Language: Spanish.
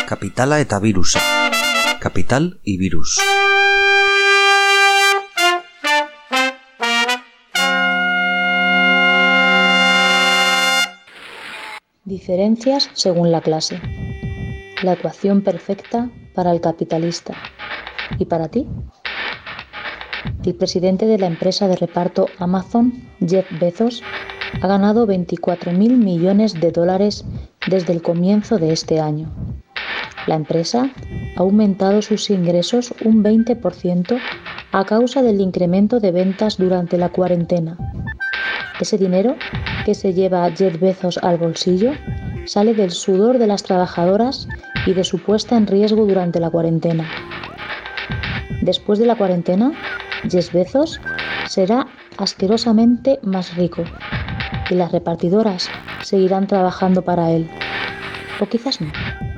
Kapitala eta birusa. Kapital y virus. Diferencias según la clase. La ecuación perfecta para el capitalista. ¿Y para ti? El presidente de la empresa de reparto Amazon, Jeff Bezos, ha ganado $24.000 millones desde el comienzo de este año. La empresa ha aumentado sus ingresos un 20% a causa del incremento de ventas durante la cuarentena. Ese dinero que se lleva Jeff Bezos al bolsillo sale del sudor de las trabajadoras y de su puesta en riesgo durante la cuarentena. Después de la cuarentena, Jeff Bezos será asquerosamente más rico y las repartidoras seguirán trabajando para él. O quizás no.